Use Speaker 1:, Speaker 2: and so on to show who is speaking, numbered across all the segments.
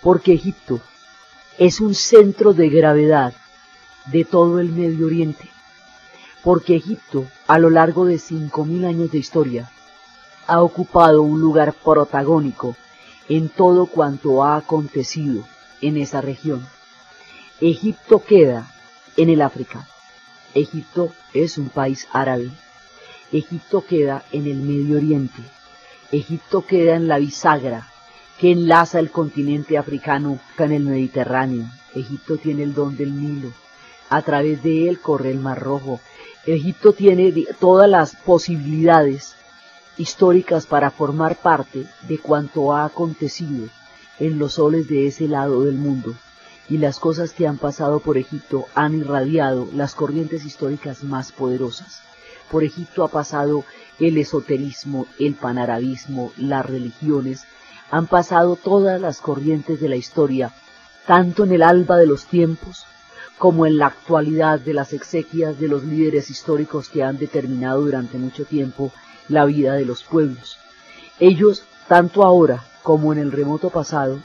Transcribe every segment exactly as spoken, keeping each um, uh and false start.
Speaker 1: porque Egipto es un centro de gravedad de todo el Medio Oriente, porque Egipto, a lo largo de cinco mil años de historia, ha ocupado un lugar protagónico en todo cuanto ha acontecido en esa región. Egipto queda en el África. Egipto es un país árabe. Egipto queda en el Medio Oriente. Egipto queda en la bisagra que enlaza el continente africano con el Mediterráneo. Egipto tiene el don del Nilo. A través de él corre el Mar Rojo. Egipto tiene todas las posibilidades históricas para formar parte de cuanto ha acontecido en los soles de ese lado del mundo, y las cosas que han pasado por Egipto han irradiado las corrientes históricas más poderosas. Por Egipto ha pasado el esoterismo, el panarabismo, las religiones, han pasado todas las corrientes de la historia, tanto en el alba de los tiempos, como en la actualidad de las exequias de los líderes históricos que han determinado durante mucho tiempo la vida de los pueblos. Ellos, tanto ahora como en el remoto pasado,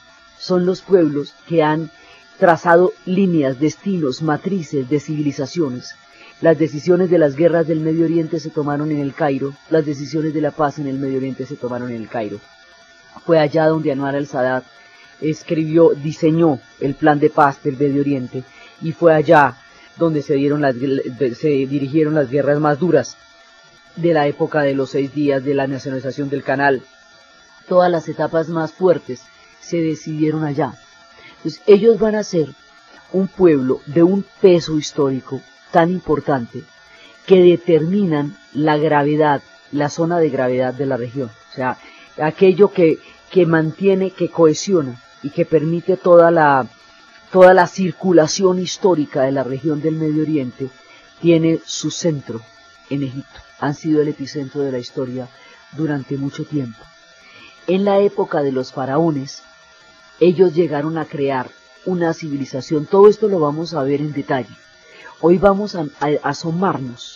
Speaker 1: son los pueblos que han trazado líneas, destinos, matrices de civilizaciones. Las decisiones de las guerras del Medio Oriente se tomaron en el Cairo, las decisiones de la paz en el Medio Oriente se tomaron en el Cairo. Fue allá donde Anwar al-Sadat escribió, diseñó el plan de paz del Medio Oriente, y fue allá donde se, dieron las, se dirigieron las guerras más duras de la época de los seis días de la nacionalización del canal. Todas las etapas más fuertes se decidieron allá. Entonces ellos van a ser un pueblo de un peso histórico tan importante que determinan la gravedad, la zona de gravedad de la región. O sea, aquello que, que mantiene, que cohesiona y que permite toda la, toda la circulación histórica de la región del Medio Oriente, tiene su centro en Egipto. Han sido el epicentro de la historia durante mucho tiempo. En la época de los faraones, ellos llegaron a crear una civilización. Todo esto lo vamos a ver en detalle. Hoy vamos a, a asomarnos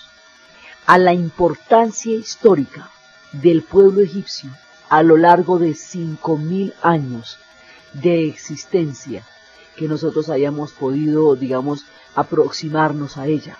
Speaker 1: a la importancia histórica del pueblo egipcio a lo largo de cinco mil años de existencia que nosotros hayamos podido, digamos, aproximarnos a ella.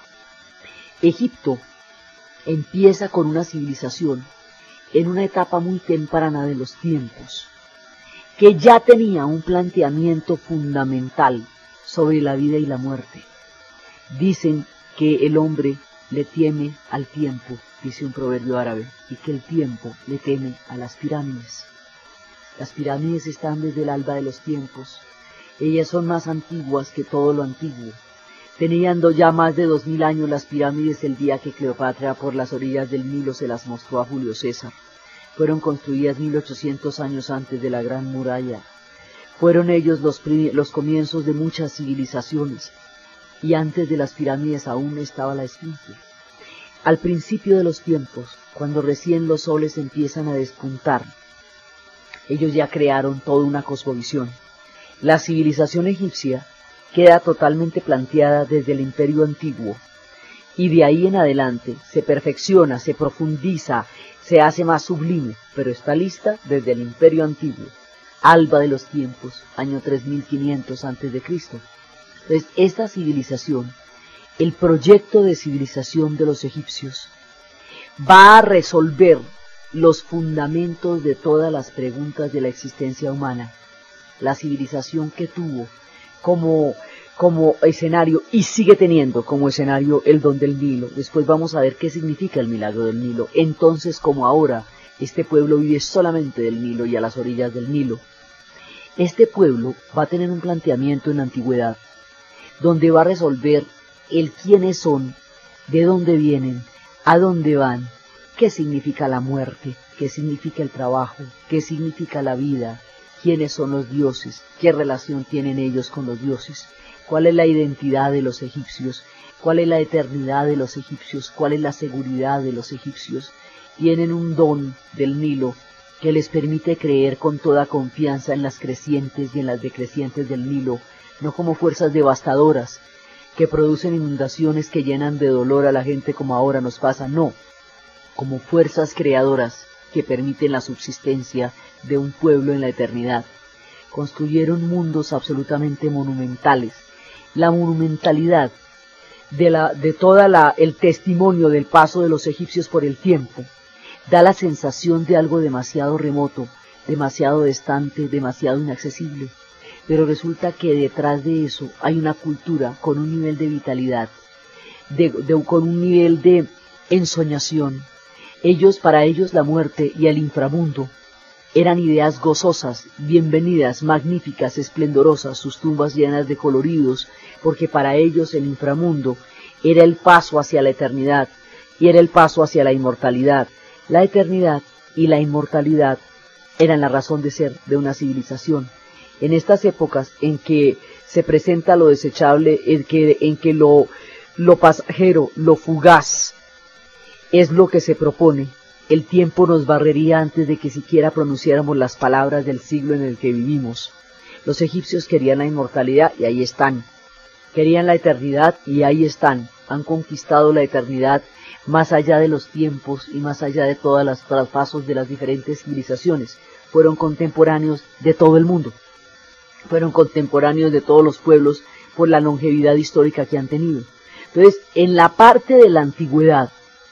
Speaker 1: Egipto empieza con una civilización en una etapa muy temprana de los tiempos, que ya tenía un planteamiento fundamental sobre la vida y la muerte. Dicen que el hombre le teme al tiempo, dice un proverbio árabe, y que el tiempo le teme a las pirámides. Las pirámides están desde el alba de los tiempos. Ellas son más antiguas que todo lo antiguo. Tenían ya más de dos mil años las pirámides el día que Cleopatra por las orillas del Nilo se las mostró a Julio César. Fueron construidas mil ochocientos años antes de la Gran Muralla. Fueron ellos los, los comienzos de muchas civilizaciones. Y antes de las pirámides aún estaba la Esfinge. Al principio de los tiempos, cuando recién los soles empiezan a despuntar, ellos ya crearon toda una cosmovisión. La civilización egipcia queda totalmente planteada desde el Imperio Antiguo, y de ahí en adelante se perfecciona, se profundiza, se hace más sublime, pero está lista desde el Imperio Antiguo, alba de los tiempos, año tres mil quinientos antes de Cristo. Entonces, esta civilización, el proyecto de civilización de los egipcios, va a resolver los fundamentos de todas las preguntas de la existencia humana. La civilización que tuvo como, como escenario, y sigue teniendo como escenario, el don del Nilo. Después vamos a ver qué significa el milagro del Nilo. Entonces, como ahora, este pueblo vive solamente del Nilo y a las orillas del Nilo. Este pueblo va a tener un planteamiento en la antigüedad, donde va a resolver el quiénes son, de dónde vienen, a dónde van, qué significa la muerte, qué significa el trabajo, qué significa la vida, quiénes son los dioses, qué relación tienen ellos con los dioses, cuál es la identidad de los egipcios, cuál es la eternidad de los egipcios, cuál es la seguridad de los egipcios. Tienen un don del Nilo que les permite creer con toda confianza en las crecientes y en las decrecientes del Nilo, no como fuerzas devastadoras que producen inundaciones que llenan de dolor a la gente como ahora nos pasa, no, como fuerzas creadoras que permiten la subsistencia de un pueblo en la eternidad. construyeron mundos absolutamente monumentales. La monumentalidad de, la, de toda la, el testimonio del paso de los egipcios por el tiempo da la sensación de algo demasiado remoto, demasiado distante, demasiado inaccesible. Pero resulta que detrás de eso hay una cultura con un nivel de vitalidad, de, de, con un nivel de ensoñación. Ellos, para ellos la muerte y el inframundo eran ideas gozosas, bienvenidas, magníficas, esplendorosas, sus tumbas llenas de coloridos, porque para ellos el inframundo era el paso hacia la eternidad y era el paso hacia la inmortalidad. La eternidad y la inmortalidad eran la razón de ser de una civilización. En estas épocas en que se presenta lo desechable, en que, en que lo, lo pasajero, lo fugaz, es lo que se propone, el tiempo nos barrería antes de que siquiera pronunciáramos las palabras del siglo en el que vivimos. Los egipcios querían la inmortalidad y ahí están. Querían la eternidad y ahí están. Han conquistado la eternidad más allá de los tiempos y más allá de todos los traspasos de las diferentes civilizaciones. Fueron contemporáneos de todo el mundo. Fueron contemporáneos de todos los pueblos por la longevidad histórica que han tenido. Entonces, en la parte de la antigüedad,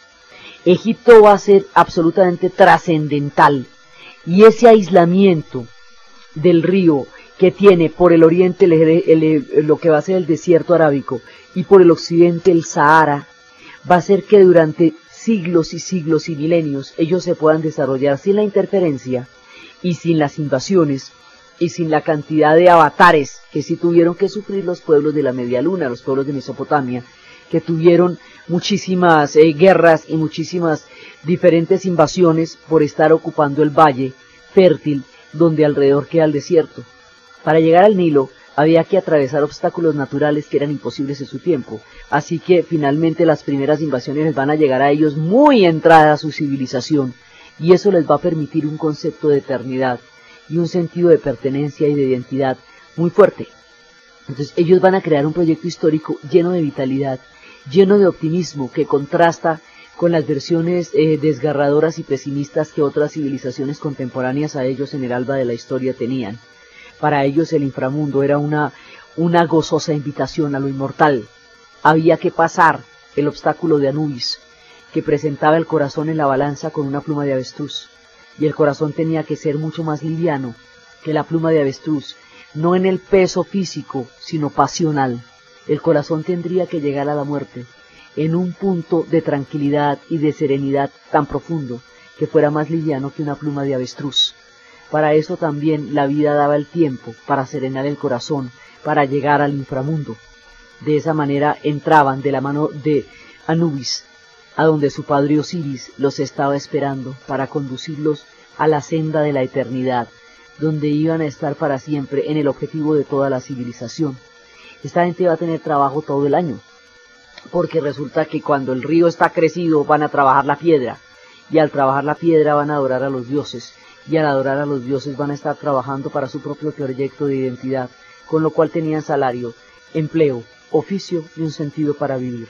Speaker 1: Egipto va a ser absolutamente trascendental, y ese aislamiento del río que tiene por el oriente el, el, el, lo que va a ser el desierto arábico y por el occidente el Sahara, va a hacer que durante siglos y siglos y milenios ellos se puedan desarrollar sin la interferencia y sin las invasiones y sin la cantidad de avatares que sí tuvieron que sufrir los pueblos de la Media Luna, los pueblos de Mesopotamia, que tuvieron muchísimas eh, guerras y muchísimas diferentes invasiones por estar ocupando el valle fértil donde alrededor queda el desierto. Para llegar al Nilo había que atravesar obstáculos naturales que eran imposibles en su tiempo, así que finalmente las primeras invasiones les van a llegar a ellos muy entrada a su civilización, y eso les va a permitir un concepto de eternidad y un sentido de pertenencia y de identidad muy fuerte. Entonces ellos van a crear un proyecto histórico lleno de vitalidad, lleno de optimismo, que contrasta con las versiones eh, desgarradoras y pesimistas que otras civilizaciones contemporáneas a ellos en el alba de la historia tenían. Para ellos el inframundo era una, una gozosa invitación a lo inmortal. Había que pasar el obstáculo de Anubis, que presentaba el corazón en la balanza con una pluma de avestruz, y el corazón tenía que ser mucho más liviano que la pluma de avestruz, no en el peso físico, sino pasional. El corazón tendría que llegar a la muerte en un punto de tranquilidad y de serenidad tan profundo que fuera más liviano que una pluma de avestruz. Para eso también la vida daba el tiempo para serenar el corazón, para llegar al inframundo. De esa manera entraban de la mano de Anubis, a donde su padre Osiris los estaba esperando para conducirlos a la senda de la eternidad, donde iban a estar para siempre en el objetivo de toda la civilización. Esta gente va a tener trabajo todo el año, porque resulta que cuando el río está crecido van a trabajar la piedra, y al trabajar la piedra van a adorar a los dioses, y al adorar a los dioses van a estar trabajando para su propio proyecto de identidad, con lo cual tenían salario, empleo, oficio y un sentido para vivir.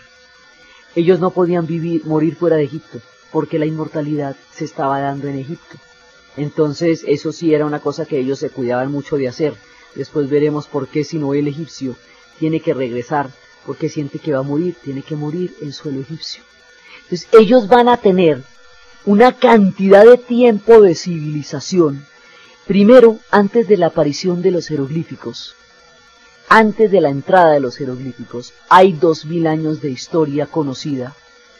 Speaker 1: Ellos no podían vivir, morir fuera de Egipto, porque la inmortalidad se estaba dando en Egipto. Entonces eso sí era una cosa que ellos se cuidaban mucho de hacer. Después veremos por qué, si no, el egipcio tiene que regresar, porque siente que va a morir, tiene que morir en suelo egipcio. Entonces ellos van a tener una cantidad de tiempo de civilización, primero antes de la aparición de los jeroglíficos. Antes de la entrada de los jeroglíficos hay dos mil años de historia conocida,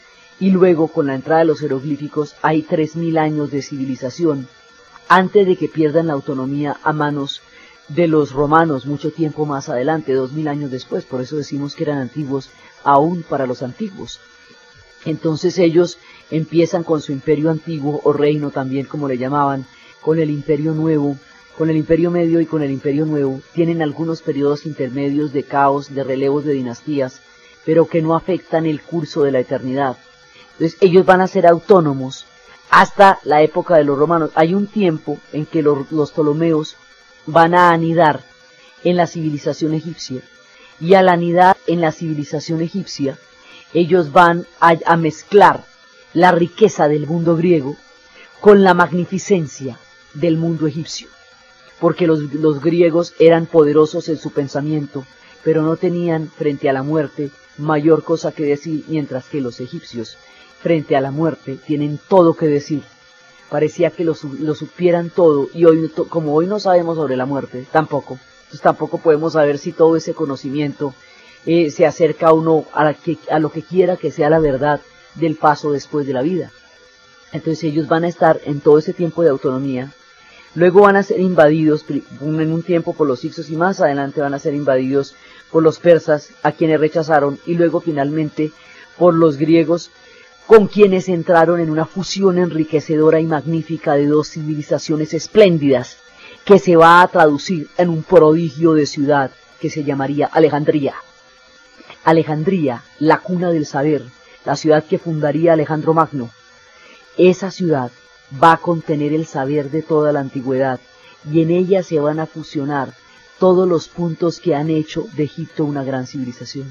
Speaker 1: y luego con la entrada de los jeroglíficos hay tres mil años de civilización, antes de que pierdan la autonomía a manos de los romanos mucho tiempo más adelante, dos mil años después. Por eso decimos que eran antiguos aún para los antiguos. Entonces ellos empiezan con su imperio antiguo, o reino también como le llamaban, con el imperio nuevo, con el imperio medio y con el imperio nuevo. Tienen algunos periodos intermedios de caos, de relevos de dinastías, pero que no afectan el curso de la eternidad. Entonces ellos van a ser autónomos hasta la época de los romanos. Hay un tiempo en que los, los Ptolomeos van a anidar en la civilización egipcia, y al anidar en la civilización egipcia, ellos van a, a mezclar la riqueza del mundo griego con la magnificencia del mundo egipcio. porque los, los griegos eran poderosos en su pensamiento, pero no tenían frente a la muerte mayor cosa que decir, mientras que los egipcios frente a la muerte tienen todo que decir. Parecía que lo, lo supieran todo, y hoy, como hoy no sabemos sobre la muerte, tampoco, entonces tampoco podemos saber si todo ese conocimiento eh, se acerca a uno a, la que, a lo que quiera que sea la verdad del paso después de la vida. Entonces ellos van a estar en todo ese tiempo de autonomía, luego van a ser invadidos en un tiempo por los hicsos y más adelante van a ser invadidos por los persas, a quienes rechazaron, y luego finalmente por los griegos, con quienes entraron en una fusión enriquecedora y magnífica de dos civilizaciones espléndidas, que se va a traducir en un prodigio de ciudad que se llamaría Alejandría. Alejandría, la cuna del saber, la ciudad que fundaría Alejandro Magno. Esa ciudad va a contener el saber de toda la antigüedad, y en ella se van a fusionar todos los puntos que han hecho de Egipto una gran civilización.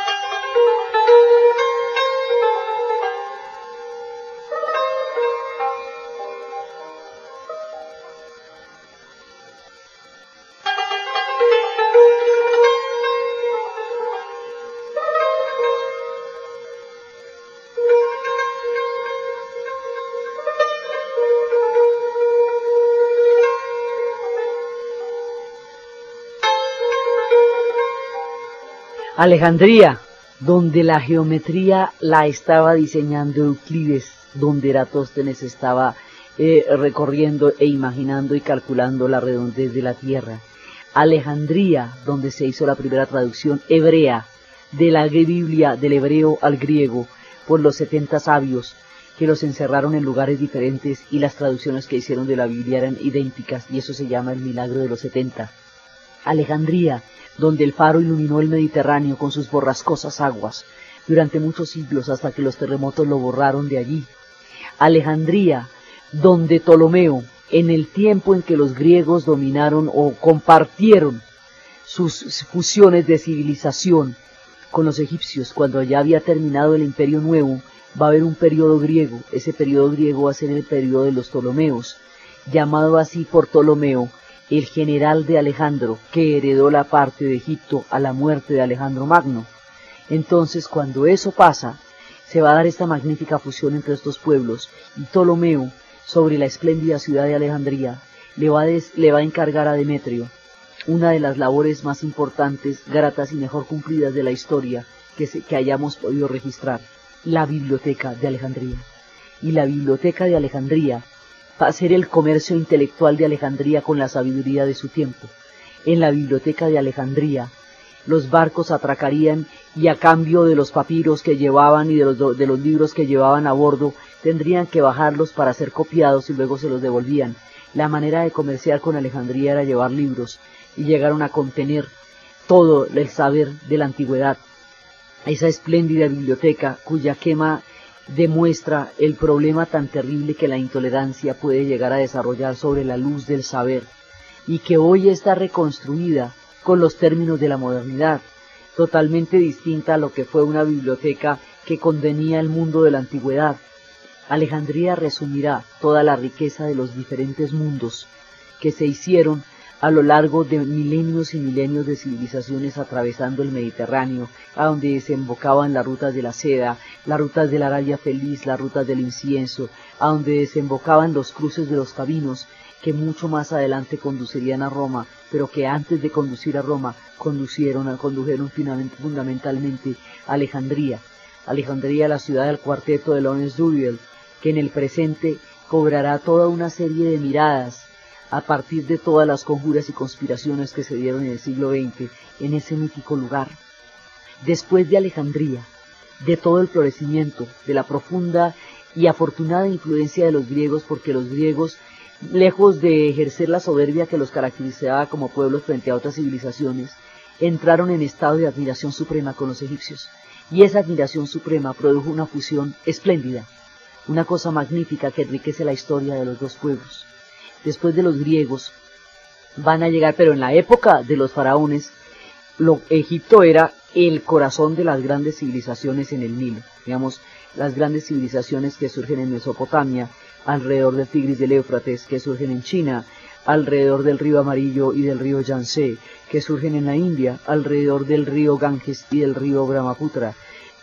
Speaker 1: Alejandría, donde la geometría la estaba diseñando Euclides, donde Eratóstenes estaba eh, recorriendo e imaginando y calculando la redondez de la Tierra. Alejandría, donde se hizo la primera traducción hebrea de la Biblia del hebreo al griego por los setenta sabios, que los encerraron en lugares diferentes y las traducciones que hicieron de la Biblia eran idénticas, y eso se llama el milagro de los setenta. Alejandría, donde el faro iluminó el Mediterráneo con sus borrascosas aguas durante muchos siglos hasta que los terremotos lo borraron de allí. Alejandría, donde Ptolomeo, en el tiempo en que los griegos dominaron o compartieron sus fusiones de civilización con los egipcios, cuando ya había terminado el Imperio Nuevo, va a haber un periodo griego. Ese periodo griego va a ser el periodo de los Ptolomeos, llamado así por Ptolomeo, el general de Alejandro, que heredó la parte de Egipto a la muerte de Alejandro Magno. Entonces, cuando eso pasa, se va a dar esta magnífica fusión entre estos pueblos, y Ptolomeo, sobre la espléndida ciudad de Alejandría, le va, des, le va a encargar a Demetrio una de las labores más importantes, gratas y mejor cumplidas de la historia que, se, que hayamos podido registrar, la biblioteca de Alejandría. Y la biblioteca de Alejandría va a ser el comercio intelectual de Alejandría con la sabiduría de su tiempo. En la biblioteca de Alejandría, los barcos atracarían y a cambio de los papiros que llevaban y de los, de los libros que llevaban a bordo, tendrían que bajarlos para ser copiados y luego se los devolvían. La manera de comerciar con Alejandría era llevar libros y llegaron a contener todo el saber de la antigüedad. Esa espléndida biblioteca cuya quema demuestra el problema tan terrible que la intolerancia puede llegar a desarrollar sobre la luz del saber, y que hoy está reconstruida con los términos de la modernidad, totalmente distinta a lo que fue una biblioteca que contenía el mundo de la antigüedad. Alejandría resumirá toda la riqueza de los diferentes mundos que se hicieron a lo largo de milenios y milenios de civilizaciones atravesando el Mediterráneo, a donde desembocaban las rutas de la seda, las rutas de la Arabia Feliz, las rutas del incienso, a donde desembocaban los cruces de los caminos que mucho más adelante conducirían a Roma, pero que antes de conducir a Roma conducieron, condujeron fundamentalmente a Alejandría. Alejandría, la ciudad del cuarteto de Laurence Durrell, que en el presente cobrará toda una serie de miradas a partir de todas las conjuras y conspiraciones que se dieron en el siglo veinte en ese mítico lugar. Después de Alejandría, de todo el florecimiento, de la profunda y afortunada influencia de los griegos, porque los griegos, lejos de ejercer la soberbia que los caracterizaba como pueblos frente a otras civilizaciones, entraron en estado de admiración suprema con los egipcios, y esa admiración suprema produjo una fusión espléndida, una cosa magnífica que enriquece la historia de los dos pueblos. Después de los griegos van a llegar, pero en la época de los faraones, lo, Egipto era el corazón de las grandes civilizaciones en el Nilo, digamos, las grandes civilizaciones que surgen en Mesopotamia, alrededor del Tigris y del Éufrates, que surgen en China, alrededor del río Amarillo y del río Yangtze, que surgen en la India, alrededor del río Ganges y del río Brahmaputra,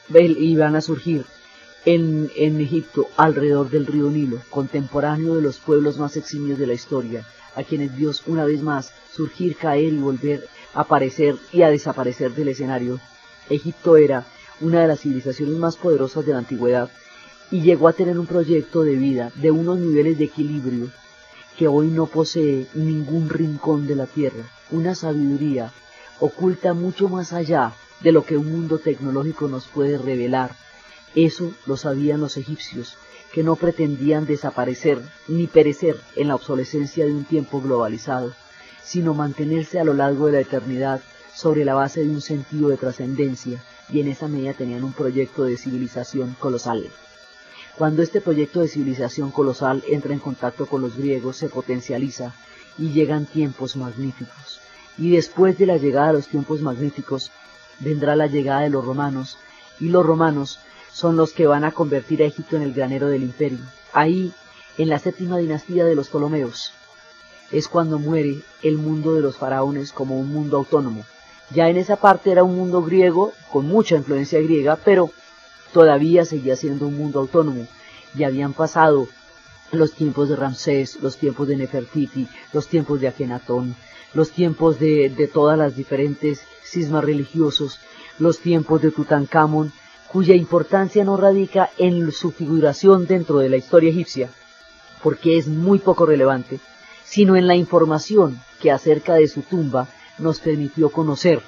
Speaker 1: y van a surgir en, en Egipto, alrededor del río Nilo, contemporáneo de los pueblos más eximios de la historia, a quienes Dios una vez más surgir, caer y volver a aparecer y a desaparecer del escenario. Egipto era una de las civilizaciones más poderosas de la antigüedad y llegó a tener un proyecto de vida de unos niveles de equilibrio que hoy no posee ningún rincón de la tierra, una sabiduría oculta mucho más allá de lo que un mundo tecnológico nos puede revelar. Eso lo sabían los egipcios, que no pretendían desaparecer ni perecer en la obsolescencia de un tiempo globalizado, sino mantenerse a lo largo de la eternidad sobre la base de un sentido de trascendencia, y en esa medida tenían un proyecto de civilización colosal. Cuando este proyecto de civilización colosal entra en contacto con los griegos, se potencializa y llegan tiempos magníficos. Y después de la llegada de los tiempos magníficos, vendrá la llegada de los romanos, y los romanos son los que van a convertir a Egipto en el granero del imperio. Ahí, en la séptima dinastía de los Ptolomeos, es cuando muere el mundo de los faraones como un mundo autónomo. Ya en esa parte era un mundo griego, con mucha influencia griega, pero todavía seguía siendo un mundo autónomo. Ya habían pasado los tiempos de Ramsés, los tiempos de Nefertiti, los tiempos de Akenatón, los tiempos de, de todas las diferentes cismas religiosos, los tiempos de Tutankamón, cuya importancia no radica en su figuración dentro de la historia egipcia, porque es muy poco relevante, sino en la información que acerca de su tumba nos permitió conocer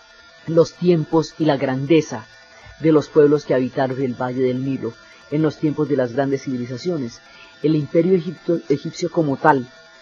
Speaker 1: los tiempos y la grandeza de los pueblos que habitaron el Valle del Nilo en los tiempos de las grandes civilizaciones. El imperio egipto, egipcio como tal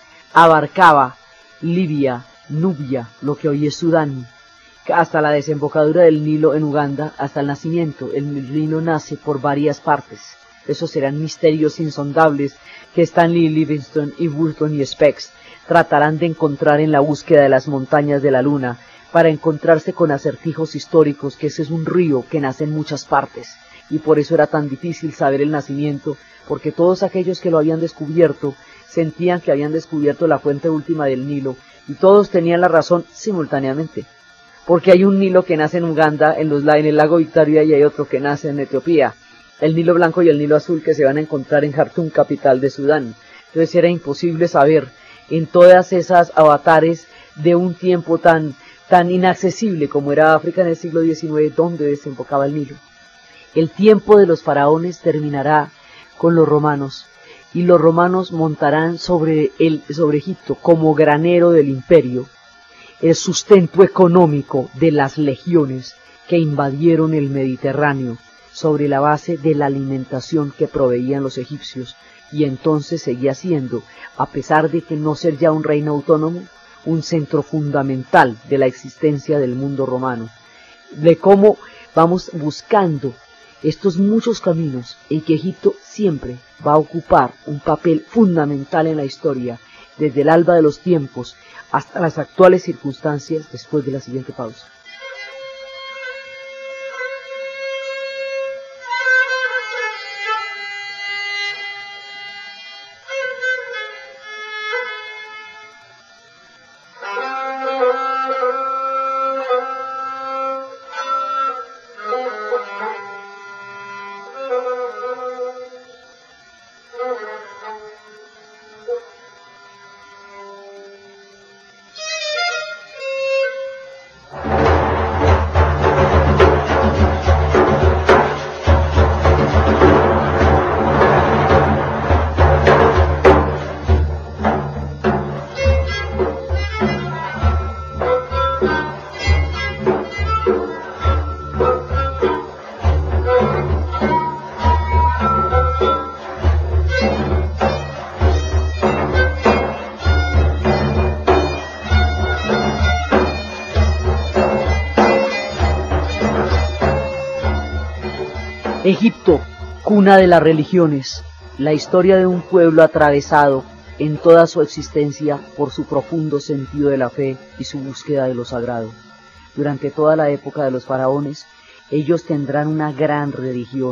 Speaker 1: abarcaba Libia, Nubia, lo que hoy es Sudán, hasta la desembocadura del Nilo en Uganda, hasta el nacimiento. El Nilo nace por varias partes. Esos serán misterios insondables que Stanley Livingstone y Burton y Spex tratarán de encontrar en la búsqueda de las montañas de la luna, para encontrarse con acertijos históricos, que ese es un río que nace en muchas partes, y por eso era tan difícil saber el nacimiento, porque todos aquellos que lo habían descubierto sentían que habían descubierto la fuente última del Nilo, y todos tenían la razón simultáneamente, porque hay un Nilo que nace en Uganda, en, los, en el lago Victoria, y hay otro que nace en Etiopía, el Nilo blanco y el Nilo azul, que se van a encontrar en Jartum, capital de Sudán. Entonces era imposible saber en todas esas avatares de un tiempo tan, tan inaccesible como era África en el siglo diecinueve, dónde desembocaba el Nilo. El tiempo de los faraones terminará con los romanos, y los romanos montarán sobre, el, sobre Egipto como granero del imperio el sustento económico de las legiones que invadieron el Mediterráneo sobre la base de la alimentación que proveían los egipcios, y entonces seguía siendo, a pesar de que no ser ya un reino autónomo, un centro fundamental de la existencia del mundo romano, de cómo vamos buscando estos muchos caminos en que Egipto siempre va a ocupar un papel fundamental en la historia, desde el alba de los tiempos hasta las actuales circunstancias, después de la siguiente pausa. Egipto, cuna de las religiones, la historia de un pueblo atravesado en toda su existencia por su profundo sentido de la fe y su búsqueda de lo sagrado. Durante toda la época de los faraones, ellos tendrán una gran religión,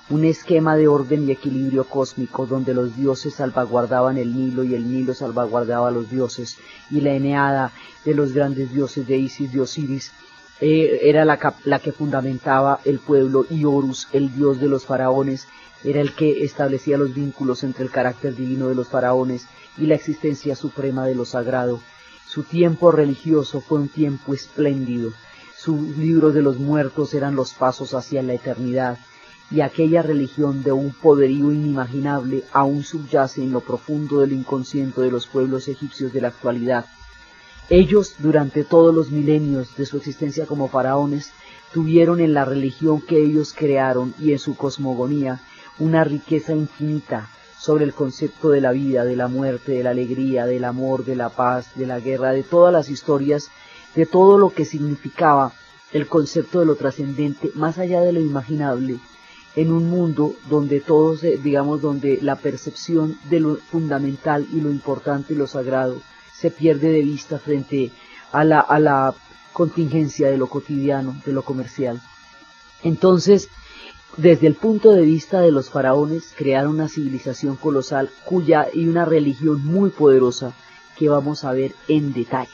Speaker 1: un esquema de orden y equilibrio cósmico donde los dioses salvaguardaban el Nilo y el Nilo salvaguardaba a los dioses, y la Eneada de los grandes dioses de Isis, de Osiris, eh, era la, la que fundamentaba el pueblo, y Horus, el dios de los faraones, era el que establecía los vínculos entre el carácter divino de los faraones y la existencia suprema de lo sagrado. Su tiempo religioso fue un tiempo espléndido. Sus libros de los muertos eran los pasos hacia la eternidad, y aquella religión de un poderío inimaginable aún subyace en lo profundo del inconsciente de los pueblos egipcios de la actualidad. Ellos, durante todos los milenios de su existencia como faraones, tuvieron en la religión que ellos crearon y en su cosmogonía una riqueza infinita sobre el concepto de la vida, de la muerte, de la alegría, del amor, de la paz, de la guerra, de todas las historias, de todo lo que significaba el concepto de lo trascendente, más allá de lo imaginable, en un mundo donde todos, digamos, donde la percepción de lo fundamental y lo importante y lo sagrado se pierde de vista frente a la, a la contingencia de lo cotidiano, de lo comercial. Entonces, desde el punto de vista de los faraones, crearon una civilización colosal cuya y una religión muy poderosa que vamos a ver en detalle.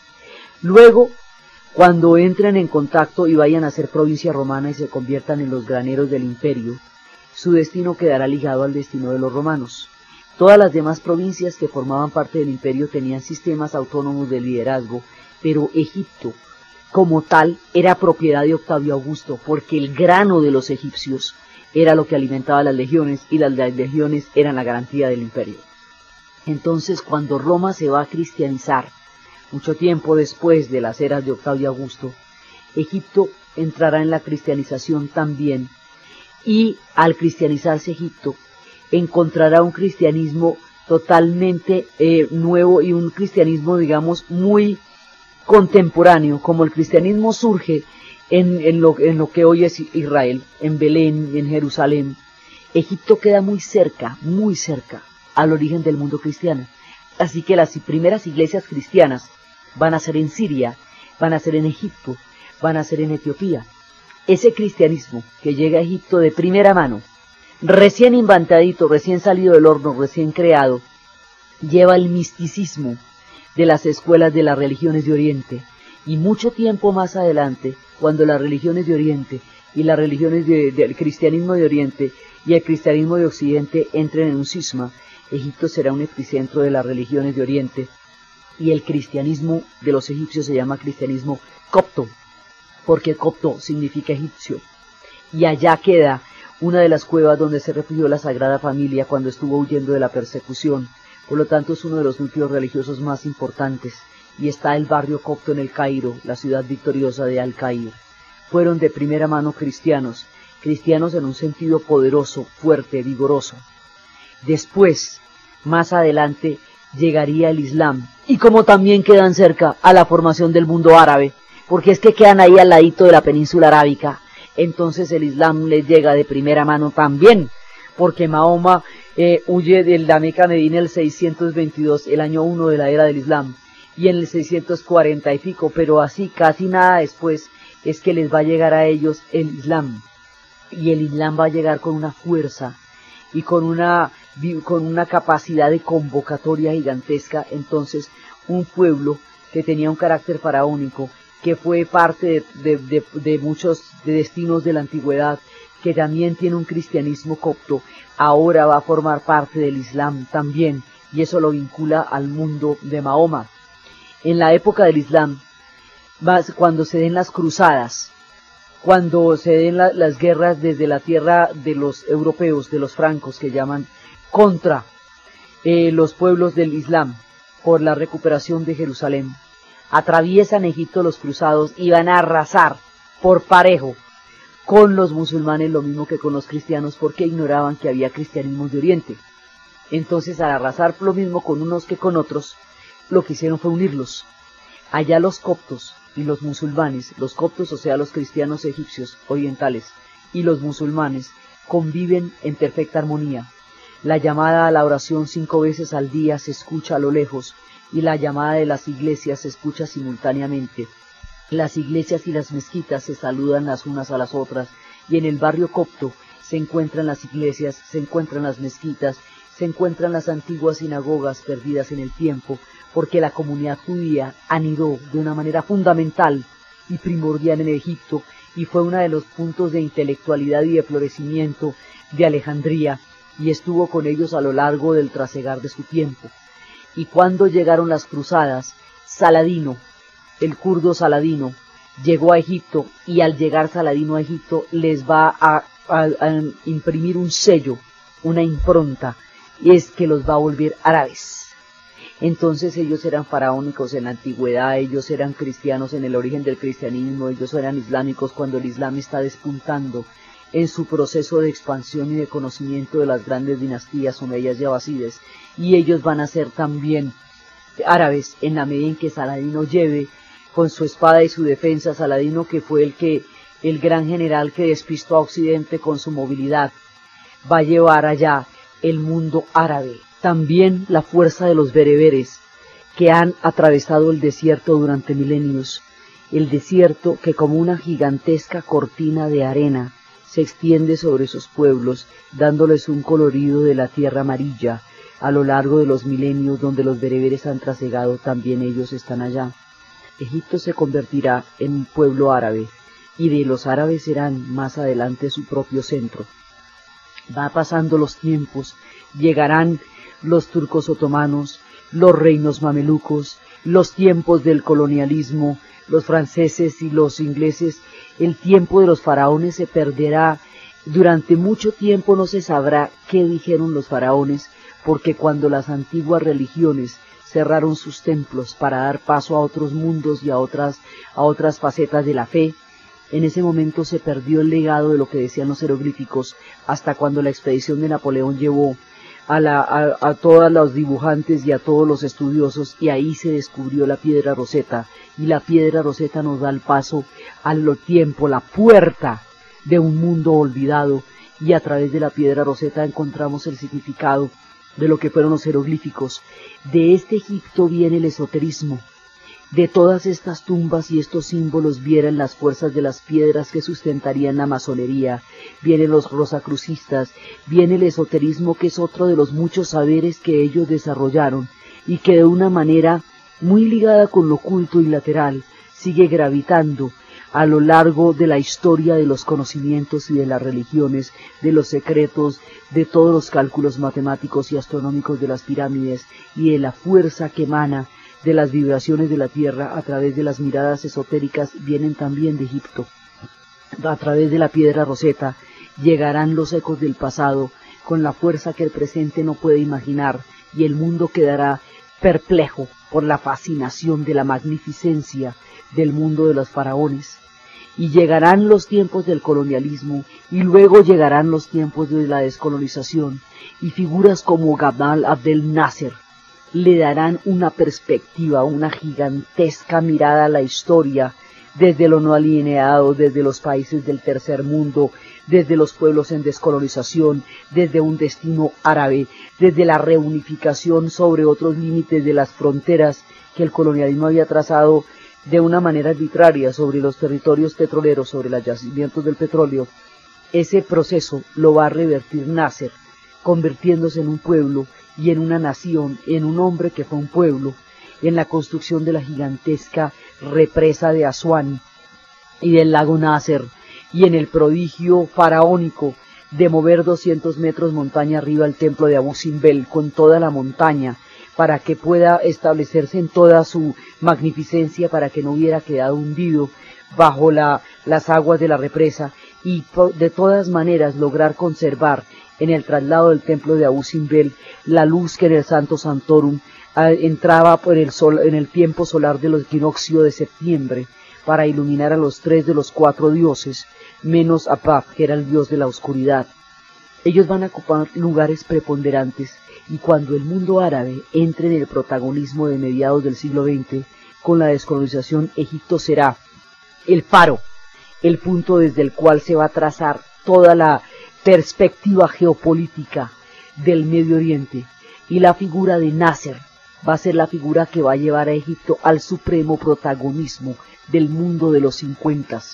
Speaker 1: Luego, cuando entren en contacto y vayan a ser provincia romana y se conviertan en los graneros del imperio, su destino quedará ligado al destino de los romanos. Todas las demás provincias que formaban parte del imperio tenían sistemas autónomos de liderazgo, pero Egipto, como tal, era propiedad de Octavio Augusto, porque el grano de los egipcios era lo que alimentaba las legiones, y las legiones eran la garantía del imperio. Entonces, cuando Roma se va a cristianizar, mucho tiempo después de las eras de Octavio Augusto, Egipto entrará en la cristianización también, y al cristianizarse Egipto, encontrará un cristianismo totalmente eh, nuevo y un cristianismo, digamos, muy contemporáneo, como el cristianismo surge en, en, lo, en lo que hoy es Israel, en Belén, en Jerusalén. Egipto queda muy cerca, muy cerca al origen del mundo cristiano. Así que las primeras iglesias cristianas van a ser en Siria, van a ser en Egipto, van a ser en Etiopía. Ese cristianismo que llega a Egipto de primera mano, recién inventadito, recién salido del horno, recién creado, lleva el misticismo de las escuelas de las religiones de Oriente, y mucho tiempo más adelante, cuando las religiones de Oriente y las religiones de, del cristianismo de Oriente y el cristianismo de Occidente entren en un cisma, Egipto será un epicentro de las religiones de Oriente, y el cristianismo de los egipcios se llama cristianismo copto, porque copto significa egipcio, y allá queda una de las cuevas donde se refugió la Sagrada Familia cuando estuvo huyendo de la persecución. Por lo tanto, es uno de los núcleos religiosos más importantes, y está el barrio copto en el Cairo, la ciudad victoriosa de Al-Cair. Fueron de primera mano cristianos, cristianos en un sentido poderoso, fuerte, vigoroso. Después, más adelante, llegaría el Islam, y como también quedan cerca a la formación del mundo árabe, porque es que quedan ahí al ladito de la península arábica, entonces el Islam les llega de primera mano también, porque Mahoma eh, huye de la Meca a Medina el seiscientos veintidós, el año uno de la era del Islam, y en el seiscientos cuarenta y pico, pero así casi nada después es que les va a llegar a ellos el Islam, y el Islam va a llegar con una fuerza y con una, con una capacidad de convocatoria gigantesca. Entonces un pueblo que tenía un carácter faraónico, que fue parte de, de, de, de muchos de destinos de la antigüedad, que también tiene un cristianismo copto, ahora va a formar parte del Islam también, y eso lo vincula al mundo de Mahoma. En la época del Islam, cuando se den las cruzadas, cuando se den la, las guerras desde la tierra de los europeos, de los francos que llaman, contra eh, los pueblos del Islam, por la recuperación de Jerusalén, atraviesan Egipto los cruzados y van a arrasar por parejo con los musulmanes, lo mismo que con los cristianos, porque ignoraban que había cristianismos de Oriente. Entonces, al arrasar lo mismo con unos que con otros, lo que hicieron fue unirlos. Allá los coptos y los musulmanes, los coptos, o sea, los cristianos egipcios orientales, y los musulmanes conviven en perfecta armonía. La llamada a la oración cinco veces al día se escucha a lo lejos, y la llamada de las iglesias se escucha simultáneamente. Las iglesias y las mezquitas se saludan las unas a las otras, y en el barrio copto se encuentran las iglesias, se encuentran las mezquitas, se encuentran las antiguas sinagogas perdidas en el tiempo, porque la comunidad judía anidó de una manera fundamental y primordial en Egipto, y fue uno de los puntos de intelectualidad y de florecimiento de Alejandría, y estuvo con ellos a lo largo del trasegar de su tiempo. Y cuando llegaron las cruzadas, Saladino, el kurdo Saladino, llegó a Egipto, y al llegar Saladino a Egipto les va a, a, a imprimir un sello, una impronta, y es que los va a volver árabes. Entonces ellos eran faraónicos en la antigüedad, ellos eran cristianos en el origen del cristianismo, ellos eran islámicos cuando el islam está despuntando en su proceso de expansión y de conocimiento de las grandes dinastías omeyas y abasides, y ellos van a ser también árabes en la medida en que Saladino lleve con su espada y su defensa, Saladino que fue el que el gran general que despistó a Occidente con su movilidad, va a llevar allá el mundo árabe. También la fuerza de los bereberes, que han atravesado el desierto durante milenios, el desierto que como una gigantesca cortina de arena se extiende sobre esos pueblos, dándoles un colorido de la tierra amarilla. A lo largo de los milenios donde los bereberes han trasegado, también ellos están allá. Egipto se convertirá en un pueblo árabe, y de los árabes serán más adelante su propio centro. Va pasando los tiempos, llegarán los turcos otomanos, los reinos mamelucos, los tiempos del colonialismo, los franceses y los ingleses. El tiempo de los faraones se perderá. Durante mucho tiempo no se sabrá qué dijeron los faraones, porque cuando las antiguas religiones cerraron sus templos para dar paso a otros mundos y a otras, a otras facetas de la fe, en ese momento se perdió el legado de lo que decían los jeroglíficos, hasta cuando la expedición de Napoleón llevó a, la, a, a todos los dibujantes y a todos los estudiosos, y ahí se descubrió la piedra Rosetta, y la piedra Rosetta nos da el paso al tiempo, la puerta de un mundo olvidado, y a través de la piedra Rosetta encontramos el significado de lo que fueron los jeroglíficos. De este Egipto viene el esoterismo. De todas estas tumbas y estos símbolos vienen las fuerzas de las piedras que sustentarían la masonería, vienen los rosacrucistas, viene el esoterismo, que es otro de los muchos saberes que ellos desarrollaron y que de una manera muy ligada con lo oculto y lateral sigue gravitando a lo largo de la historia de los conocimientos y de las religiones, de los secretos, de todos los cálculos matemáticos y astronómicos de las pirámides, y de la fuerza que emana de las vibraciones de la Tierra a través de las miradas esotéricas, vienen también de Egipto. A través de la piedra Rosetta llegarán los ecos del pasado con la fuerza que el presente no puede imaginar, y el mundo quedará perplejo por la fascinación de la magnificencia del mundo de los faraones. Y llegarán los tiempos del colonialismo, y luego llegarán los tiempos de la descolonización, y figuras como Gamal Abdel Nasser le darán una perspectiva, una gigantesca mirada a la historia, desde lo no alineado, desde los países del tercer mundo, desde los pueblos en descolonización, desde un destino árabe, desde la reunificación sobre otros límites de las fronteras que el colonialismo había trazado de una manera arbitraria sobre los territorios petroleros, sobre los yacimientos del petróleo. Ese proceso lo va a revertir Nasser, convirtiéndose en un pueblo y en una nación, en un hombre que fue un pueblo, en la construcción de la gigantesca represa de Asuán y del lago Nasser, y en el prodigio faraónico de mover doscientos metros montaña arriba el templo de Abu Simbel con toda la montaña, para que pueda establecerse en toda su magnificencia, para que no hubiera quedado hundido bajo la, las aguas de la represa, y de todas maneras lograr conservar en el traslado del templo de Abu Simbel la luz que en el Santo Santorum eh, entraba por el sol, en el tiempo solar del equinoccio de septiembre, para iluminar a los tres de los cuatro dioses, menos a Paf, que era el dios de la oscuridad. Ellos van a ocupar lugares preponderantes, y cuando el mundo árabe entre en el protagonismo de mediados del siglo veinte, con la descolonización, Egipto será el faro, el punto desde el cual se va a trazar toda la perspectiva geopolítica del Medio Oriente, y la figura de Nasser va a ser la figura que va a llevar a Egipto al supremo protagonismo del mundo de los cincuentas,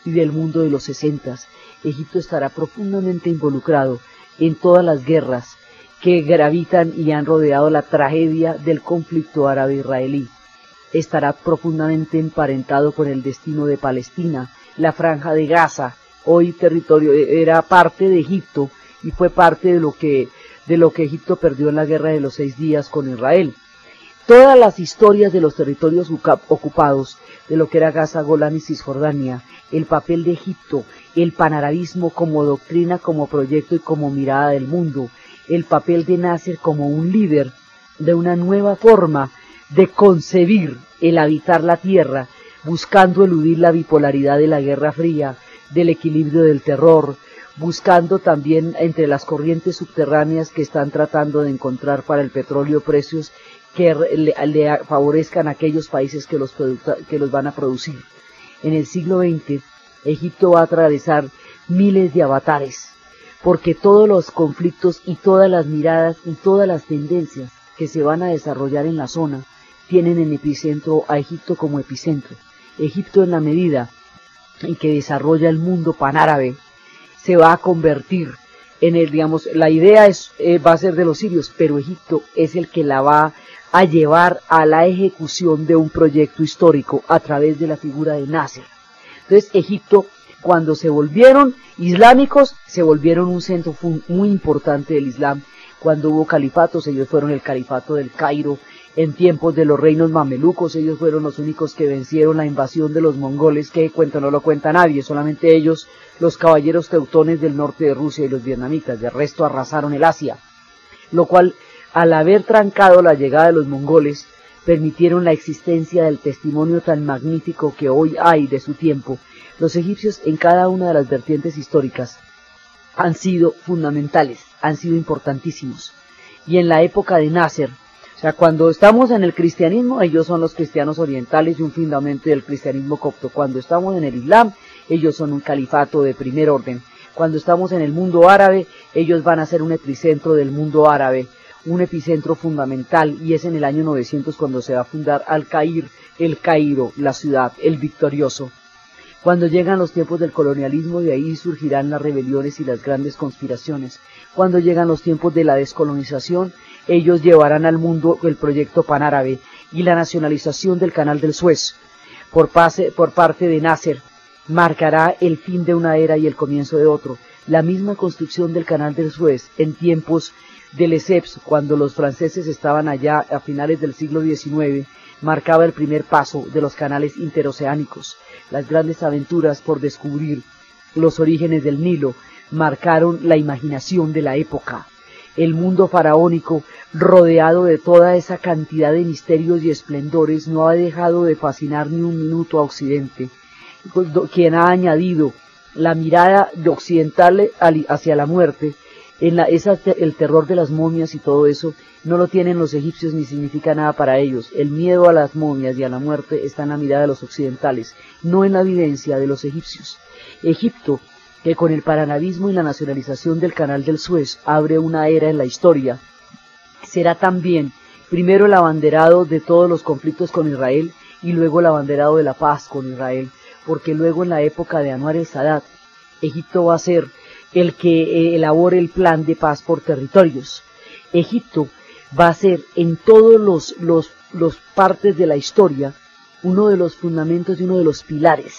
Speaker 1: y del mundo de los sesentas. Egipto estará profundamente involucrado en todas las guerras que gravitan y han rodeado la tragedia del conflicto árabe-israelí. Estará profundamente emparentado con el destino de Palestina, la Franja de Gaza, hoy territorio, era parte de Egipto y fue parte de lo que, de lo que Egipto perdió en la Guerra de los Seis Días con Israel. Todas las historias de los territorios ocupados, de lo que era Gaza, Golán y Cisjordania, el papel de Egipto, el panarabismo como doctrina, como proyecto y como mirada del mundo, el papel de Nasser como un líder de una nueva forma de concebir el habitar la tierra, buscando eludir la bipolaridad de la Guerra Fría, del equilibrio del terror, buscando también entre las corrientes subterráneas que están tratando de encontrar para el petróleo precios que le, le favorezcan a aquellos países que los, que los van a producir. En el siglo veinte, Egipto va a atravesar miles de avatares, porque todos los conflictos y todas las miradas y todas las tendencias que se van a desarrollar en la zona tienen en epicentro a Egipto como epicentro. Egipto, en la medida en que desarrolla el mundo panárabe, se va a convertir en el, digamos, la idea es, eh, va a ser de los sirios, pero Egipto es el que la va a llevar a la ejecución de un proyecto histórico a través de la figura de Nasser. Entonces, Egipto, cuando se volvieron islámicos, se volvieron un centro muy importante del Islam. Cuando hubo califatos, ellos fueron el califato del Cairo. En tiempos de los reinos mamelucos, ellos fueron los únicos que vencieron la invasión de los mongoles, que cuento no lo cuenta nadie, solamente ellos, los caballeros teutones del norte de Rusia y los vietnamitas. De resto arrasaron el Asia, lo cual, al haber trancado la llegada de los mongoles, permitieron la existencia del testimonio tan magnífico que hoy hay de su tiempo. Los egipcios en cada una de las vertientes históricas han sido fundamentales, han sido importantísimos. Y en la época de Nasser, o sea, cuando estamos en el cristianismo, ellos son los cristianos orientales y un fundamento del cristianismo copto. Cuando estamos en el Islam, ellos son un califato de primer orden. Cuando estamos en el mundo árabe, ellos van a ser un epicentro del mundo árabe, un epicentro fundamental, y es en el año novecientos cuando se va a fundar Al-Cair, el Cairo, la ciudad, el victorioso. Cuando llegan los tiempos del colonialismo, de ahí surgirán las rebeliones y las grandes conspiraciones. Cuando llegan los tiempos de la descolonización, ellos llevarán al mundo el proyecto panárabe y la nacionalización del Canal del Suez por, pase, por parte de Nasser marcará el fin de una era y el comienzo de otro. La misma construcción del Canal del Suez en tiempos de Lesseps, cuando los franceses estaban allá a finales del siglo diecinueve, marcaba el primer paso de los canales interoceánicos. Las grandes aventuras por descubrir los orígenes del Nilo marcaron la imaginación de la época. El mundo faraónico, rodeado de toda esa cantidad de misterios y esplendores, no ha dejado de fascinar ni un minuto a Occidente, quien ha añadido la mirada de occidental hacia la muerte. En la, esa, el terror de las momias y todo eso no lo tienen los egipcios ni significa nada para ellos. El miedo a las momias y a la muerte está en la mirada de los occidentales, no en la evidencia de los egipcios. Egipto, que con el panarabismo y la nacionalización del Canal del Suez abre una era en la historia, será también primero el abanderado de todos los conflictos con Israel y luego el abanderado de la paz con Israel, porque luego en la época de Anwar el-Sadat, Egipto va a ser el que elabore el plan de paz por territorios. Egipto va a ser en todos los, los, los partes de la historia uno de los fundamentos y uno de los pilares.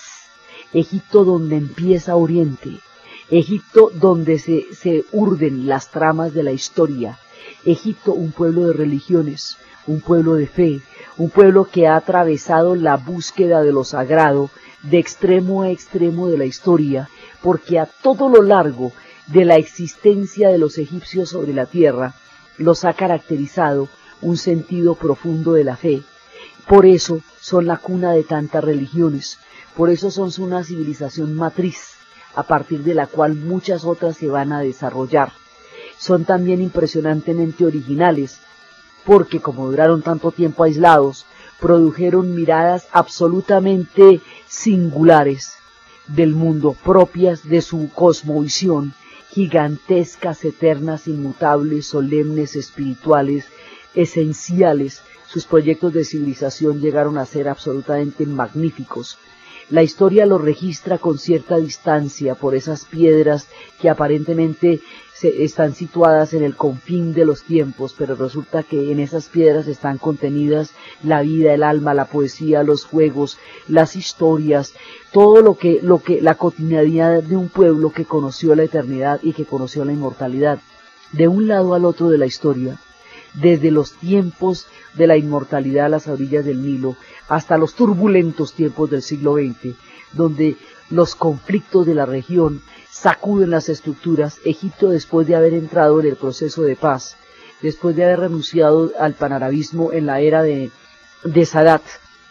Speaker 1: Egipto donde empieza Oriente, Egipto donde se, se urden las tramas de la historia, Egipto un pueblo de religiones, un pueblo de fe, un pueblo que ha atravesado la búsqueda de lo sagrado de extremo a extremo de la historia, porque a todo lo largo de la existencia de los egipcios sobre la tierra los ha caracterizado un sentido profundo de la fe. Por eso son la cuna de tantas religiones, por eso son una civilización matriz, a partir de la cual muchas otras se van a desarrollar. Son también impresionantemente originales, porque como duraron tanto tiempo aislados, produjeron miradas absolutamente singulares del mundo, propias de su cosmovisión, gigantescas, eternas, inmutables, solemnes, espirituales, esenciales. Sus proyectos de civilización llegaron a ser absolutamente magníficos. La historia lo registra con cierta distancia por esas piedras que aparentemente se están situadas en el confín de los tiempos, pero resulta que en esas piedras están contenidas la vida, el alma, la poesía, los juegos, las historias, todo lo que, lo que, la cotidianidad de un pueblo que conoció la eternidad y que conoció la inmortalidad. De un lado al otro de la historia, desde los tiempos de la inmortalidad a las orillas del Nilo, hasta los turbulentos tiempos del siglo veinte, donde los conflictos de la región sacuden las estructuras, Egipto, después de haber entrado en el proceso de paz, después de haber renunciado al panarabismo en la era de, de Sadat,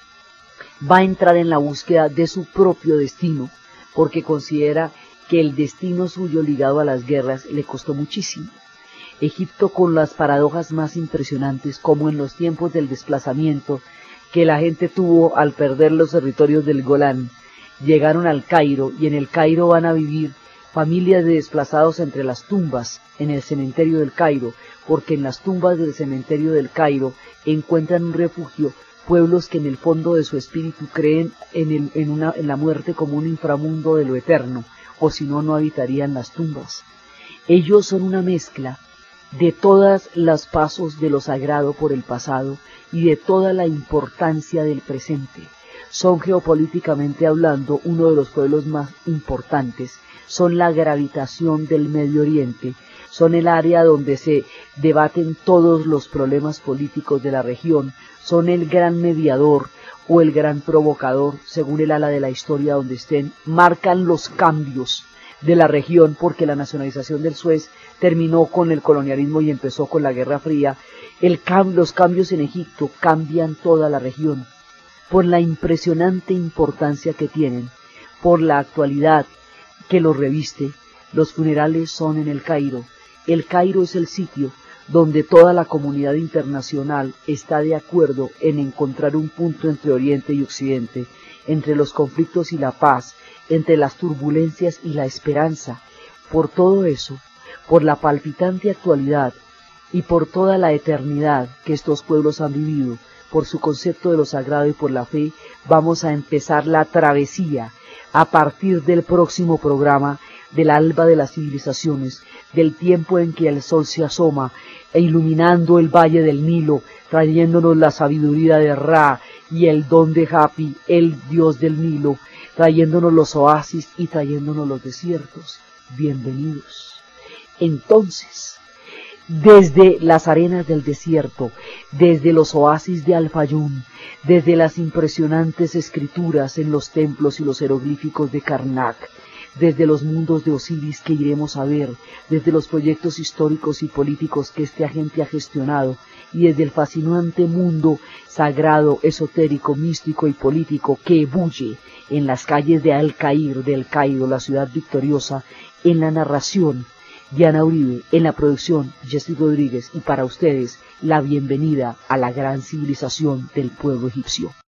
Speaker 1: va a entrar en la búsqueda de su propio destino, porque considera que el destino suyo ligado a las guerras le costó muchísimo. Egipto, con las paradojas más impresionantes, como en los tiempos del desplazamiento que la gente tuvo al perder los territorios del Golán, llegaron al Cairo, y en el Cairo van a vivir familias de desplazados entre las tumbas en el cementerio del Cairo, porque en las tumbas del cementerio del Cairo encuentran un refugio pueblos que en el fondo de su espíritu creen en, el, en, una, en la muerte como un inframundo de lo eterno, o si no, no habitarían las tumbas. Ellos son una mezcla de todos los pasos de lo sagrado por el pasado y de toda la importancia del presente. Son geopolíticamente hablando uno de los pueblos más importantes, son la gravitación del Medio Oriente, son el área donde se debaten todos los problemas políticos de la región, son el gran mediador o el gran provocador, según el ala de la historia donde estén, marcan los cambios de la región, porque la nacionalización del Suez terminó con el colonialismo y empezó con la Guerra Fría. El cam los cambios en Egipto cambian toda la región, por la impresionante importancia que tienen, por la actualidad que los reviste. Los funerales son en el Cairo. El Cairo es el sitio donde toda la comunidad internacional está de acuerdo en encontrar un punto entre Oriente y Occidente, entre los conflictos y la paz, entre las turbulencias y la esperanza. Por todo eso, por la palpitante actualidad y por toda la eternidad que estos pueblos han vivido, por su concepto de lo sagrado y por la fe, vamos a empezar la travesía a partir del próximo programa del alba de las civilizaciones, del tiempo en que el sol se asoma e iluminando el valle del Nilo, trayéndonos la sabiduría de Ra y el don de Hapi, el dios del Nilo, trayéndonos los oasis y trayéndonos los desiertos. Bienvenidos. Entonces, desde las arenas del desierto, desde los oasis de Al-Fayum, desde las impresionantes escrituras en los templos y los jeroglíficos de Karnak, desde los mundos de Osiris que iremos a ver, desde los proyectos históricos y políticos que este agente ha gestionado, y desde el fascinante mundo sagrado, esotérico, místico y político que bulle en las calles de Al-Cair, del Cairo, la ciudad victoriosa, en la narración, Diana Uribe, en la producción, Jessy Rodríguez, y para ustedes, la bienvenida a la gran civilización del pueblo egipcio.